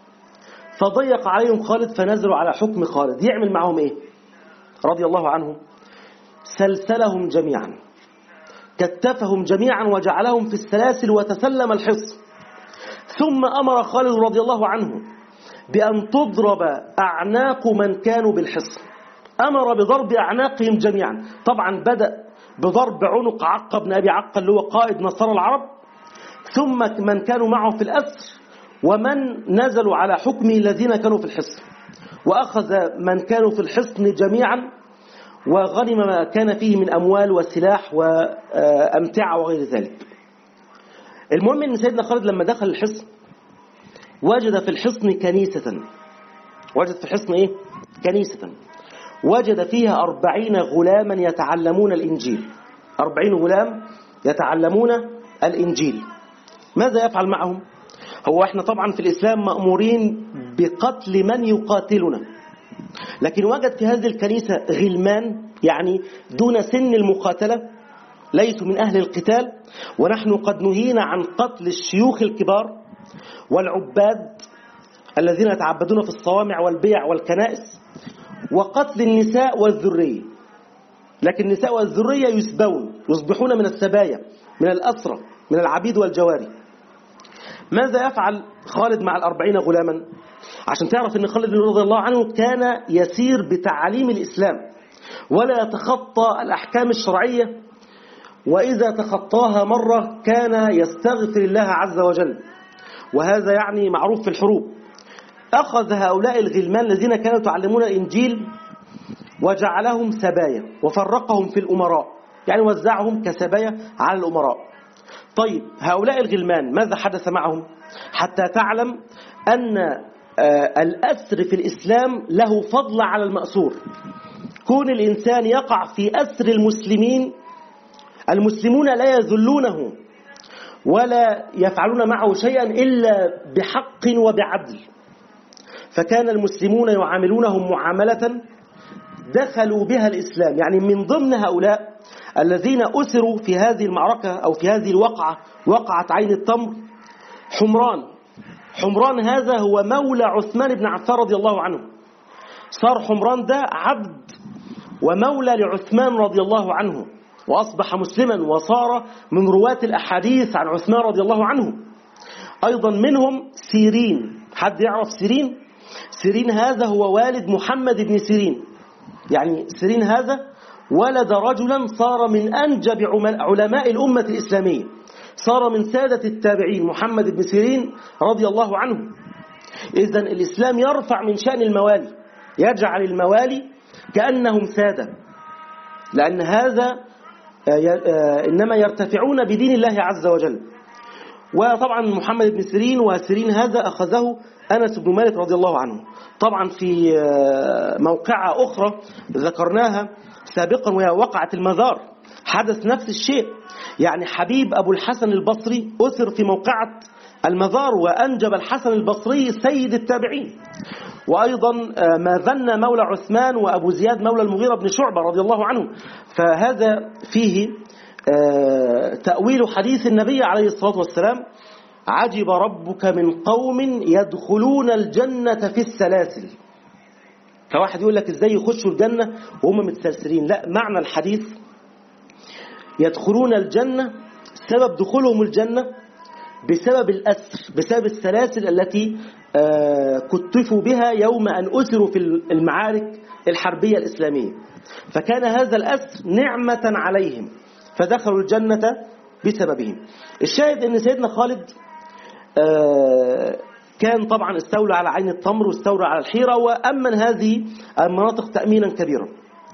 فضيق عليهم خالد فنزلوا على حكم خالد. يعمل معهم إيه رضي الله عنه؟ سلسلهم جميعا، كتفهم جميعا وجعلهم في السلاسل وتسلم الحصن. ثم أمر خالد رضي الله عنه بأن تضرب أعناق من كانوا بالحصن، أمر بضرب أعناقهم جميعا. طبعا بدأ بضرب عنق عقة بن أبي عقة اللي هو قائد نصارى العرب، ثم من كانوا معه في الأسر، ومن نزلوا على حكمه الذين كانوا في الحصن، وأخذ من كانوا في الحصن جميعا وغنم ما كان فيه من أموال وسلاح وأمتعة وغير ذلك. المهم أن سيدنا خالد لما دخل الحصن وجد في الحصن كنيسة، وجد في الحصن إيه؟ كنيسة، وجد فيها أربعين غلاما يتعلمون الإنجيل، أربعين غلام يتعلمون الإنجيل. ماذا يفعل معهم؟ هو احنا طبعا في الإسلام مأمورين بقتل من يقاتلنا، لكن وجد في هذه الكنيسة غلمان يعني دون سن المقاتلة، ليسوا من أهل القتال، ونحن قد نهينا عن قتل الشيوخ الكبار والعباد الذين يتعبدون في الصوامع والبيع والكنائس، وقتل النساء والذرية. لكن النساء والذرية يسبون، يصبحون من السبايا، من الأسرى، من العبيد والجواري. ماذا يفعل خالد مع الأربعين غلاما؟ عشان تعرف أن خالد رضي الله عنه كان يسير بتعاليم الإسلام ولا يتخطى الأحكام الشرعية، وإذا تخطاها مرة كان يستغفر الله عز وجل، وهذا يعني معروف في الحروب. أخذ هؤلاء الغلمان الذين كانوا يتعلمون الإنجيل وجعلهم سبايا وفرقهم في الأمراء، يعني وزعهم كسبايا على الأمراء. طيب هؤلاء الغلمان ماذا حدث معهم؟ حتى تعلم أن الأسر في الإسلام له فضل على المأسور. كون الإنسان يقع في أسر المسلمين، المسلمون لا يذلونه ولا يفعلون معه شيئا إلا بحق وبعدل، فكان المسلمون يعاملونهم معاملة دخلوا بها الإسلام. يعني من ضمن هؤلاء الذين أسروا في هذه المعركة أو في هذه الوقعة، وقعة عين التمر، حمران. حمران هذا هو مولى عثمان بن عفان رضي الله عنه. صار حمران ده عبد ومولى لعثمان رضي الله عنه، وأصبح مسلما وصار من رواة الأحاديث عن عثمان رضي الله عنه. أيضا منهم سيرين. حد يعرف سيرين؟ سيرين هذا هو والد محمد بن سيرين. يعني سيرين هذا ولد رجلا صار من أنجب علماء الأمة الإسلامية، صار من سادة التابعين، محمد بن سيرين رضي الله عنه. إذن الإسلام يرفع من شأن الموالي، يجعل الموالي كأنهم سادة، لأن هذا إنما يرتفعون بدين الله عز وجل. وطبعا محمد بن سيرين وسيرين هذا أخذه أنس بن مالك رضي الله عنه. طبعا في موقعة أخرى ذكرناها سابقا وهي وقعة المزار حدث نفس الشيء. يعني حبيب أبو الحسن البصري أسر في موقعة المزار، وأنجب الحسن البصري سيد التابعين. وأيضا ما ظن مولى عثمان وأبو زياد مولى المغيرة بن شعبة رضي الله عنه. فهذا فيه تأويل حديث النبي عليه الصلاة والسلام: عجب ربك من قوم يدخلون الجنة في السلاسل. فواحد يقول لك ازاي يخشوا الجنة وهم متسلسلين؟ لا، معنى الحديث يدخلون الجنة، سبب دخولهم الجنة بسبب الأسر، بسبب السلاسل التي كتفوا بها يوم أن أسروا في المعارك الحربية الإسلامية. فكان هذا الأسر نعمة عليهم فدخلوا الجنة بسببهم. الشاهد أن سيدنا خالد كان طبعا استولى على عين التمر واستولى على الحيرة وأمن هذه المناطق تأمينا كبيرا.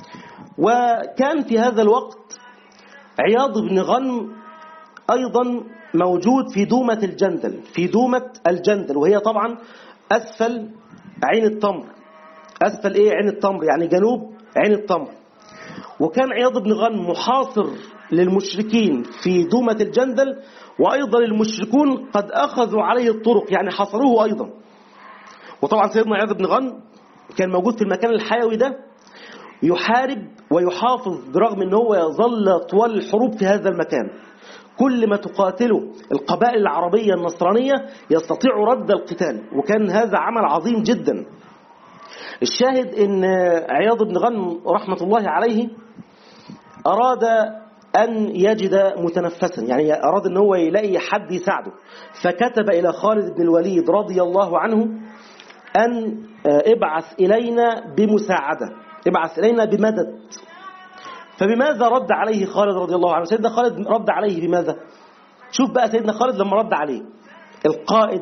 وكان في هذا الوقت عياض بن غنم أيضا موجود في دومة الجندل، في دومة الجندل وهي طبعا أسفل عين التمر. أسفل إيه عين التمر؟ يعني جنوب عين التمر. وكان عياض بن غنم محاصر للمشركين في دومة الجندل، وأيضا المشركون قد أخذوا عليه الطرق، يعني حصروه أيضا. وطبعا سيدنا عياض بن غنم كان موجود في المكان الحيوي ده يحارب ويحافظ، برغم أنه هو يظل طوال الحروب في هذا المكان. كل ما تقاتله القبائل العربية النصرانية يستطيع رد القتال، وكان هذا عمل عظيم جدا. الشاهد أن عياض بن غنم رحمة الله عليه أراد أن يجد متنفسا، يعني أراد أن هو يلاقي حد يساعده، فكتب إلى خالد بن الوليد رضي الله عنه أن ابعث إلينا بمساعدة، ابعث إلينا بمدد. فبماذا رد عليه خالد رضي الله عنه؟ سيدنا خالد رد عليه بماذا؟ شوف بقى سيدنا خالد لما رد عليه، القائد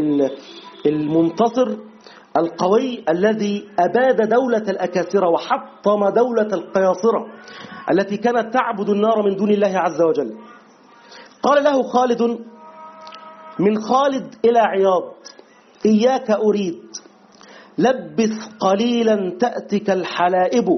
المنتصر القوي الذي أباد دولة الأكاسرة وحطم دولة القياصرة التي كانت تعبد النار من دون الله عز وجل. قال له خالد: من خالد إلى عياض إياك أريد، لبث قليلا تأتك الحلائب،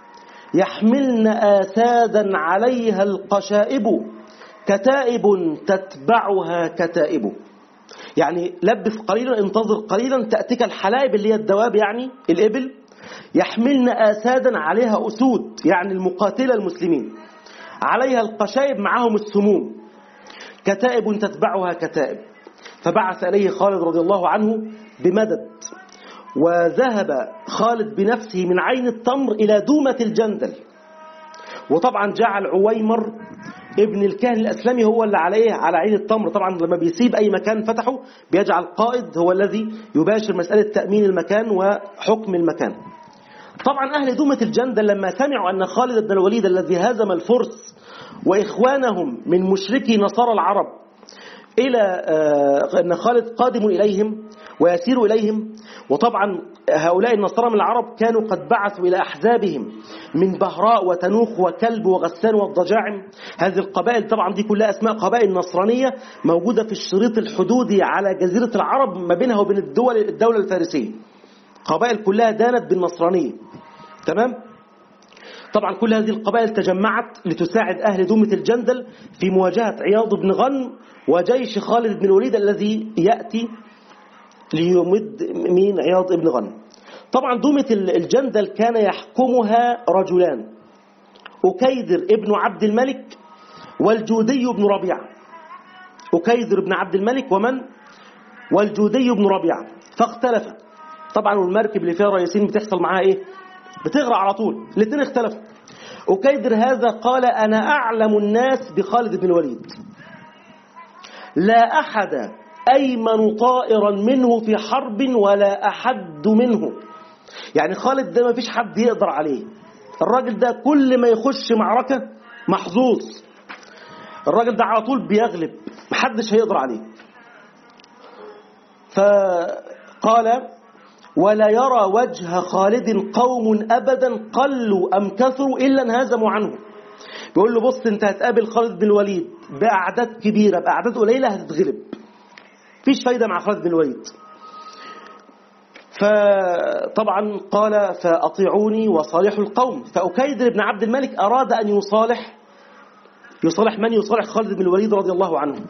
يحملن آسادا عليها القشائب، كتائب تتبعها كتائب. يعني لبث قليلا، انتظر قليلا، تأتيك الحلائب اللي هي الدواب يعني الإبل، يحملن آسادا عليها أسود يعني المقاتلة المسلمين، عليها القشائب معهم السموم، كتائب تتبعها كتائب. فبعث إليه خالد رضي الله عنه بمدد، وذهب خالد بنفسه من عين التمر إلى دومة الجندل. وطبعا جعل عويمر ابن الكاهن الأسلمي هو اللي عليه على عين التمر. طبعا لما بيسيب أي مكان فتحه بيجعل قائد هو الذي يباشر مسألة تأمين المكان وحكم المكان. طبعا أهل دومة الجندل لما سمعوا أن خالد بن الوليد الذي هزم الفرس وإخوانهم من مشركي نصارى العرب إلى أن خالد قادم إليهم، ويسير إليهم. وطبعا هؤلاء النصارى من العرب كانوا قد بعثوا إلى أحزابهم من بهراء وتنوخ وكلب وغسان والضجاعم. هذه القبائل طبعا دي كلها أسماء قبائل نصرانية موجودة في الشريط الحدودي على جزيرة العرب ما بينها وبين الدول الدولة الفارسية. قبائل كلها دانت بالنصرانية. تمام. طبعا كل هذه القبائل تجمعت لتساعد أهل دومة الجندل في مواجهة عياض بن غنم وجيش خالد بن الوليد الذي يأتي ليمد من عياض بن غنم. طبعا دومة الجندل كان يحكمها رجلان، أكيدر ابن عبد الملك والجودي بن ربيعة. أكيدر بن عبد الملك ومن؟ والجودي بن ربيعة. فاختلف طبعا، والمركب اللي فيها رئيسين بتحصل معها ايه؟ بتغرق على طول. الاثنين اختلفوا. أكيدر هذا قال أنا أعلم الناس بخالد بن الوليد، لا أحد أيمن طائرا منه في حرب ولا أحد منه. يعني خالد ده ما فيش حد يقدر عليه. الراجل ده كل ما يخش معركة محظوظ، الراجل ده على طول بيغلب، محدش هيقدر عليه. فقال ولا يرى وجه خالد قوم أبدا قلوا أم كثروا إلا انهزموا عنه. بيقول له بص انت هتقابل خالد بن الوليد بأعداد كبيرة بأعداد قليلة هتتغلب، فيش فايدة مع خالد بن الوليد. فطبعا قال فأطيعوني وصالحوا القوم. فأكيدر بن عبد الملك أراد أن يصالح يصالح من؟ يصالح خالد بن الوليد رضي الله عنه.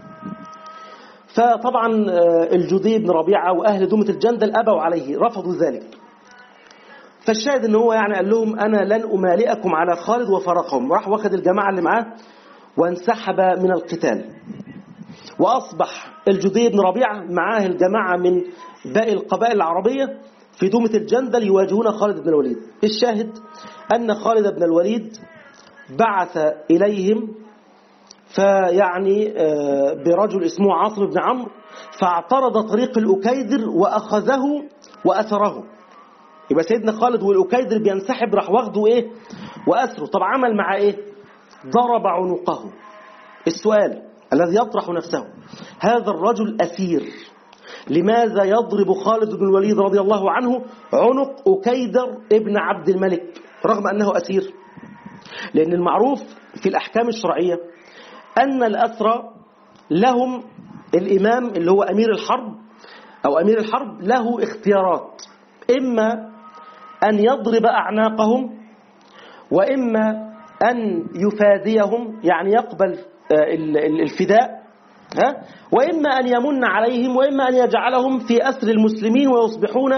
فطبعا الجودي بن ربيعة وأهل دومة الجندل أبوا عليه، رفضوا ذلك. فالشاهد ان هو يعني قال لهم أنا لن أمالئكم على خالد وفرقهم. راح واخد الجماعة اللي معاه وانسحب من القتال. وأصبح الجودي بن ربيعة معاه الجماعة من باقي القبائل العربية في دومة الجندل يواجهون خالد بن الوليد. الشاهد أن خالد بن الوليد بعث إليهم فيعني برجل اسمه عاصم بن عمرو، فاعترض طريق الأكيدر وأخذه وأسره. يبقى سيدنا خالد والأكيدر بينسحب، راح واخده إيه وأسره. طب عمل مع إيه؟ ضرب عنقه. السؤال الذي يطرح نفسه، هذا الرجل أسير، لماذا يضرب خالد بن الوليد رضي الله عنه عنق أكيدر ابن عبد الملك رغم أنه أسير؟ لأن المعروف في الأحكام الشرعية أن الأسرى لهم الإمام اللي هو أمير الحرب أو أمير الحرب له اختيارات، إما أن يضرب أعناقهم، وإما أن يفاديهم يعني يقبل الفداء، ها؟ وإما أن يمن عليهم، وإما أن يجعلهم في أسر المسلمين ويصبحون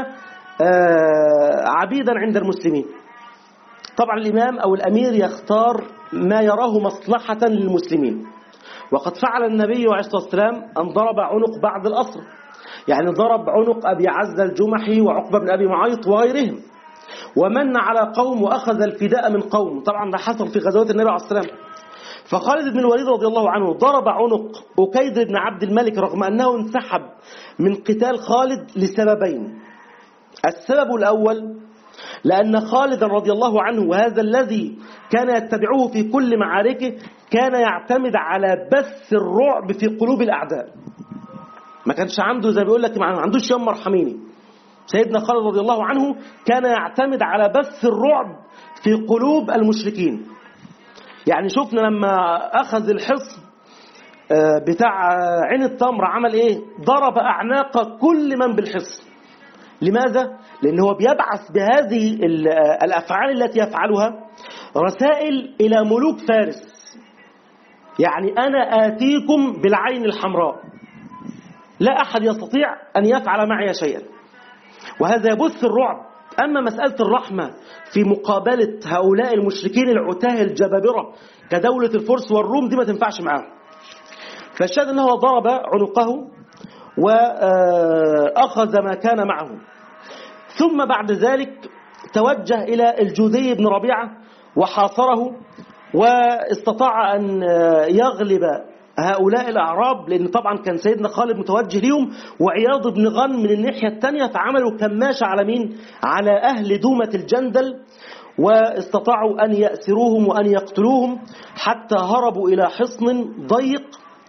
عبيدا عند المسلمين. طبعا الإمام أو الأمير يختار ما يراه مصلحة للمسلمين. وقد فعل النبي عليه الصلاة والسلام أن ضرب عنق بعض الأسر، يعني ضرب عنق أبي عزة الجمحي وعقبة بن أبي معيط وغيرهم، ومن على قوم وأخذ الفداء من قوم. طبعا ده حصل في غزوات النبي عليه الصلاة والسلام. فخالد بن الوليد رضي الله عنه ضرب عنق أكيدر بن عبد الملك رغم أنه انسحب من قتال خالد لسببين. السبب الأول لأن خالد رضي الله عنه، وهذا الذي كان يتبعه في كل معاركه، كان يعتمد على بث الرعب في قلوب الأعداء. ما كانش عنده زي بيقول لك ما عندوش يوم مرحميني. سيدنا خالد رضي الله عنه كان يعتمد على بث الرعب في قلوب المشركين. يعني شفنا لما أخذ الحصن بتاع عين التمر عمل إيه؟ ضرب أعناق كل من بالحصن. لماذا؟ لأنه بيبعث بهذه الأفعال التي يفعلها رسائل إلى ملوك فارس، يعني أنا آتيكم بالعين الحمراء، لا أحد يستطيع أن يفعل معي شيئا. وهذا يبث الرعب. أما مسألة الرحمة في مقابلة هؤلاء المشركين العتاه الجبابرة كدولة الفرس والروم دي ما تنفعش معهم. فالشاهد أنه ضرب عنقه وأخذ ما كان معه. ثم بعد ذلك توجه إلى الجودي بن ربيعة وحاصره، واستطاع أن يغلب هؤلاء الأعراب، لأن طبعا كان سيدنا خالد متوجه ليهم وعياض بن غنم من الناحية الثانية، فعملوا كماشة على مين؟ على أهل دومة الجندل، واستطاعوا أن يأسروهم وأن يقتلوهم حتى هربوا إلى حصن ضيق.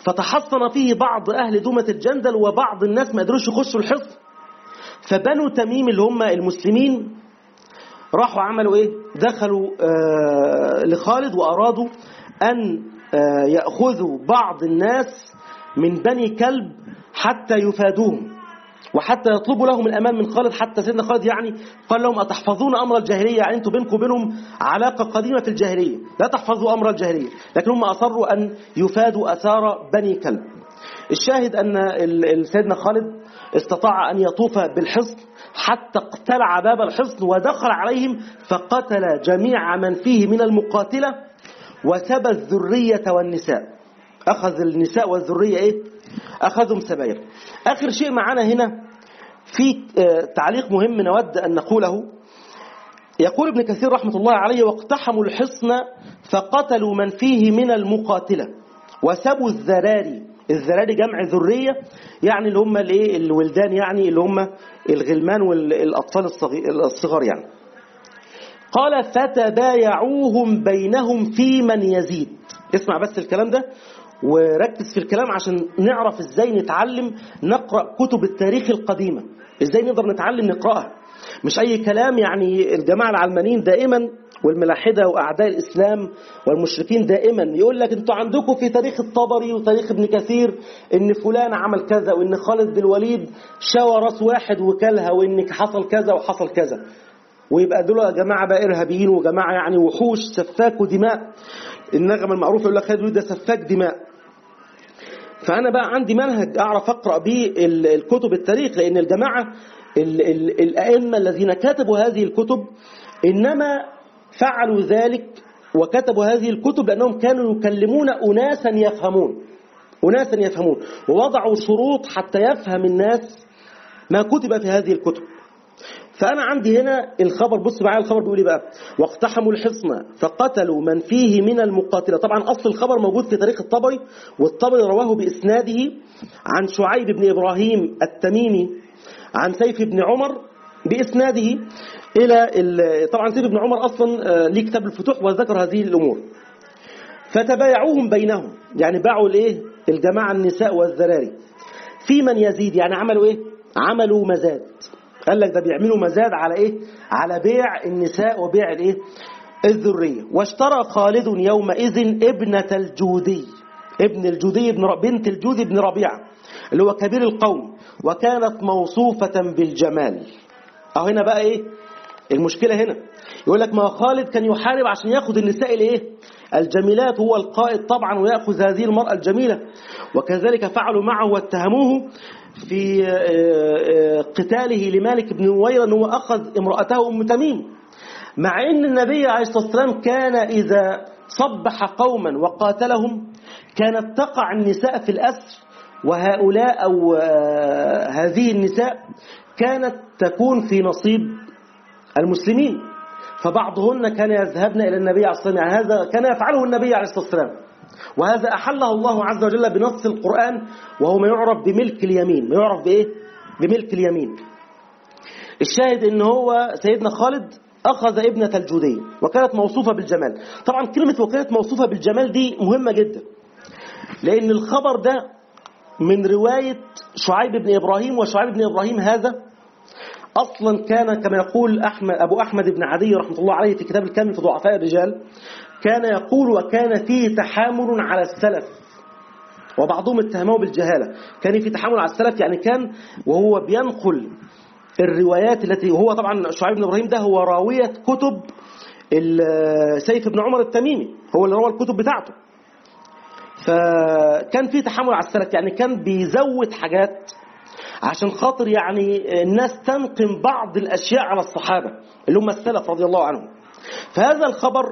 فتحصن فيه بعض أهل دومة الجندل، وبعض الناس ما قدروش يخشوا الحصن. فبنو تميم اللي هم المسلمين راحوا عملوا إيه؟ دخلوا آه لخالد وأرادوا أن آه يأخذوا بعض الناس من بني كلب حتى يفادوهم وحتى يطلبوا لهم الأمان من خالد. حتى سيدنا خالد يعني قال لهم أتحفظون أمر الجاهلية؟ يعني أنتم بينكم وبينهم علاقة قديمة في الجاهلية، لا تحفظوا أمر الجاهلية. لكن هم أصروا أن يفادوا أثار بني كلب. الشاهد أن سيدنا خالد استطاع أن يطوف بالحصن حتى اقتلع باب الحصن ودخل عليهم فقتل جميع من فيه من المقاتلة وسبى الذرية والنساء. أخذ النساء والذرية إيه؟ أخذهم سبايا. آخر شيء معنا هنا في تعليق مهم نود أن نقوله. يقول ابن كثير رحمة الله عليه: واقتحموا الحصن فقتلوا من فيه من المقاتلة وسبوا الذراري. الذراري جمع ذرية، يعني اللي هم الايه الولدان، يعني اللي هم الغلمان والأطفال الصغار يعني. قال: فتبايعوهم بينهم في من يزيد. اسمع بس الكلام ده وركز في الكلام عشان نعرف ازاي نتعلم نقرأ كتب التاريخ القديمة، ازاي نقدر نتعلم نقرأها، مش اي كلام. يعني الجماعة العلمانيين دائما والملاحدة وأعداء الإسلام والمشركين دائما يقول لك انتوا عندكم في تاريخ الطبري وتاريخ ابن كثير ان فلان عمل كذا، وان خالد بن الوليد شوى راس واحد وكلها، وان حصل كذا وحصل كذا، ويبقى دول يا جماعة بقى إرهابيين وجماعة يعني وحوش سفاك دماء. النغمة المعروفة يقول لك خالد بن الوليد ده سفاك دماء. فأنا بقى عندي منهج أعرف أقرأ به الكتب التاريخ، لأن الجماعة ال ال الأئمة الذين كتبوا هذه الكتب إنما فعلوا ذلك وكتبوا هذه الكتب لأنهم كانوا يكلمون أناسا يفهمون أناسا يفهمون ووضعوا شروط حتى يفهم الناس ما كتب في هذه الكتب. فأنا عندي هنا الخبر، بص معايا الخبر بيقول ايه بقى: واقتحموا الحصن فقتلوا من فيه من المقاتلة. طبعا أصل الخبر موجود في تاريخ الطبري، والطبري رواه بإسناده عن شعيب بن إبراهيم التميمي عن سيف بن عمر بإسناده إلى طبعا سيف بن عمر أصلا ليه كتاب الفتوح وذكر هذه الأمور. فتبايعوهم بينهم، يعني باعوا الايه الجماعة النساء والذراري في من يزيد، يعني عملوا ايه عملوا مزاد. قال لك ده بيعملوا مزاد على ايه على بيع النساء وبيع الايه الذرية. واشترى خالد يومئذ ابنة الجودي، ابن الجودي ابن بنت الجودي بن ربيعة اللي هو كبير القوم، وكانت موصوفة بالجمال. اهو هنا بقى ايه المشكلة هنا. يقول لك ما خالد كان يحارب عشان ياخد النساء الايه الجميلات، هو القائد طبعا ويأخذ هذه المرأة الجميلة. وكذلك فعلوا معه واتهموه في قتاله لمالك بن نويرة أنه أخذ امرأته أم تميم، مع أن النبي عليه الصلاة والسلام كان إذا صبح قوما وقاتلهم كانت تقع النساء في الأسر، وهؤلاء أو هذه النساء كانت تكون في نصيب المسلمين، فبعضهن كان يذهبن إلى النبي عليه الصلاة والسلام. يعني هذا كان يفعله النبي عليه الصلاة والسلام، وهذا أحله الله عز وجل بنص القرآن، وهو ما يعرف بملك اليمين. ما يعرف بإيه بملك اليمين. الشاهد إن هو سيدنا خالد أخذ ابنة الجودي وكانت موصوفة بالجمال. طبعا كلمة وكانت موصوفة بالجمال دي مهمة جدا، لأن الخبر ده من رواية شعيب بن إبراهيم، وشعيب بن إبراهيم هذا أصلا كان كما يقول أحمد أبو أحمد بن عدي رحمة الله عليه في كتاب الكامل في ضعفاء الرجال، كان يقول وكان فيه تحامل على السلف، وبعضهم اتهموه بالجهالة. كان فيه تحامل على السلف، يعني كان وهو بينقل الروايات التي هو طبعا شعيب بن إبراهيم ده هو راوية كتب سيف بن عمر التميمي، هو اللي روى الكتب بتاعته. فكان فيه تحامل على السلف، يعني كان بيزود حاجات عشان خاطر يعني الناس تنقم بعض الأشياء على الصحابة اللي هم السلف رضي الله عنهم. فهذا الخبر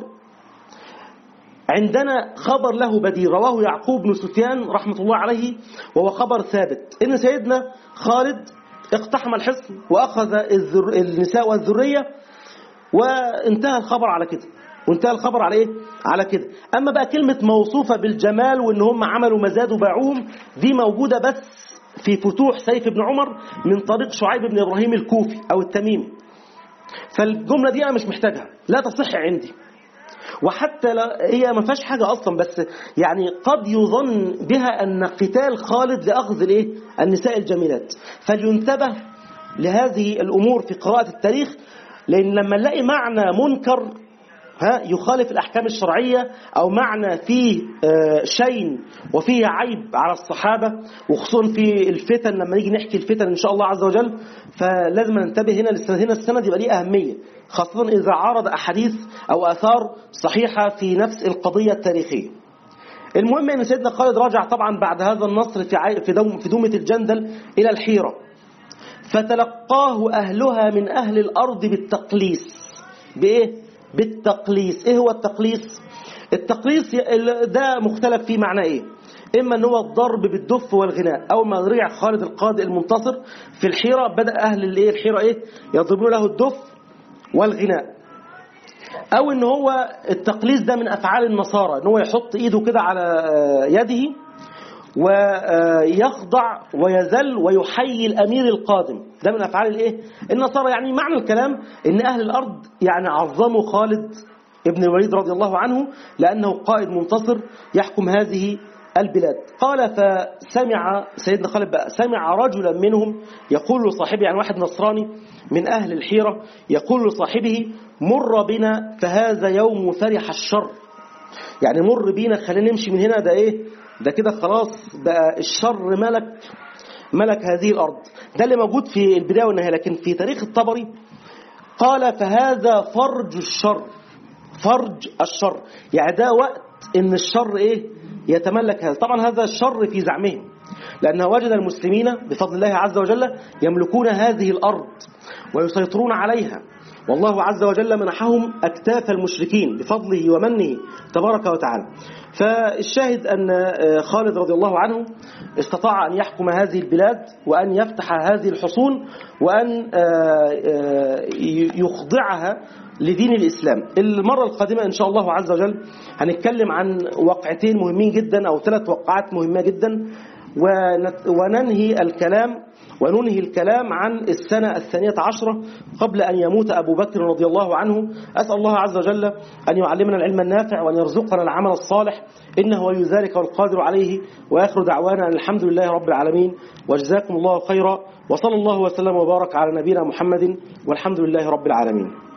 عندنا خبر له بديل، رواه يعقوب بن سفيان رحمة الله عليه، وهو خبر ثابت إن سيدنا خالد اقتحم الحصن وأخذ النساء والذرية، وانتهى الخبر على كده، وانتهى الخبر على إيه؟ على كده. أما بقى كلمة موصوفة بالجمال وإن هم عملوا مزاد وباعوهم، دي موجودة بس في فتوح سيف بن عمر من طريق شعيب بن إبراهيم الكوفي أو التميمي. فالجملة دي أنا مش محتاجها، لا تصح عندي. وحتى هي ما فيهاش حاجة أصلا، بس يعني قد يظن بها أن قتال خالد لأخذ الإيه؟ النساء الجميلات. فلينتبه لهذه الأمور في قراءة التاريخ، لأن لما نلاقي معنى منكر ها يخالف الأحكام الشرعية، أو معنى فيه شين وفيه عيب على الصحابة، وخصوصا في الفتن لما نيجي نحكي الفتن إن شاء الله عز وجل، فلازم ننتبه هنا هنا السند يبقى ليه أهمية، خاصة إذا عرض أحاديث أو آثار صحيحة في نفس القضية التاريخية. المهم أن سيدنا خالد رجع طبعا بعد هذا النصر في في دوم في دومة الجندل إلى الحيرة، فتلقاه أهلها من أهل الأرض بالتقليص. بإيه؟ بالتقليص. إيه هو التقليص؟ التقليص ده مختلف فيه معنى إيه؟ إما أن هو الضرب بالدف والغناء. أول ما رجع خالد القائد المنتصر في الحيرة، بدأ أهل الإيه الحيرة إيه يضربون له الدف والغناء. أو أن هو التقليص ده من أفعال النصارى، أن هو يحط إيده كده على يده ويخضع ويذل ويحيي الأمير القادم، ده من أفعال الإيه النصارى. يعني معنى الكلام أن أهل الأرض يعني عظموا خالد ابن الوليد رضي الله عنه لأنه قائد منتصر يحكم هذه البلاد. قال فسمع سيدنا خالد بقى سمع رجلا منهم يقول لصاحبه، يعني واحد نصراني من أهل الحيرة يقول لصاحبه مر بنا فهذا يوم فرح الشر، يعني مر بينا خلينا نمشي من هنا، ده إيه ده كده خلاص بقى الشر ملك ملك هذه الأرض. ده اللي موجود في البداية والنهاية. لكن في تاريخ الطبري قال فهذا فرج الشر، فرج الشر يعني ده وقت إن الشر إيه يتملك هذا. طبعا هذا الشر في زعمهم، لأنه وجد المسلمين بفضل الله عز وجل يملكون هذه الأرض ويسيطرون عليها، والله عز وجل منحهم أكتاف المشركين بفضله ومنه تبارك وتعالى. فالشاهد أن خالد رضي الله عنه استطاع أن يحكم هذه البلاد وأن يفتح هذه الحصون وأن يخضعها لدين الإسلام. المرة القادمة إن شاء الله عز وجل هنتكلم عن وقعتين مهمين جدا أو ثلاث وقعات مهمة جدا، وننهي الكلام وننهي الكلام عن السنة الثانية عشرة قبل أن يموت أبو بكر رضي الله عنه. أسأل الله عز وجل أن يعلمنا العلم النافع وأن يرزقنا العمل الصالح، إنه ولي ذلك والقادر عليه. وآخر دعوانا أن الحمد لله رب العالمين، وجزاكم الله خيرا، وصلى الله وسلم وبارك على نبينا محمد، والحمد لله رب العالمين.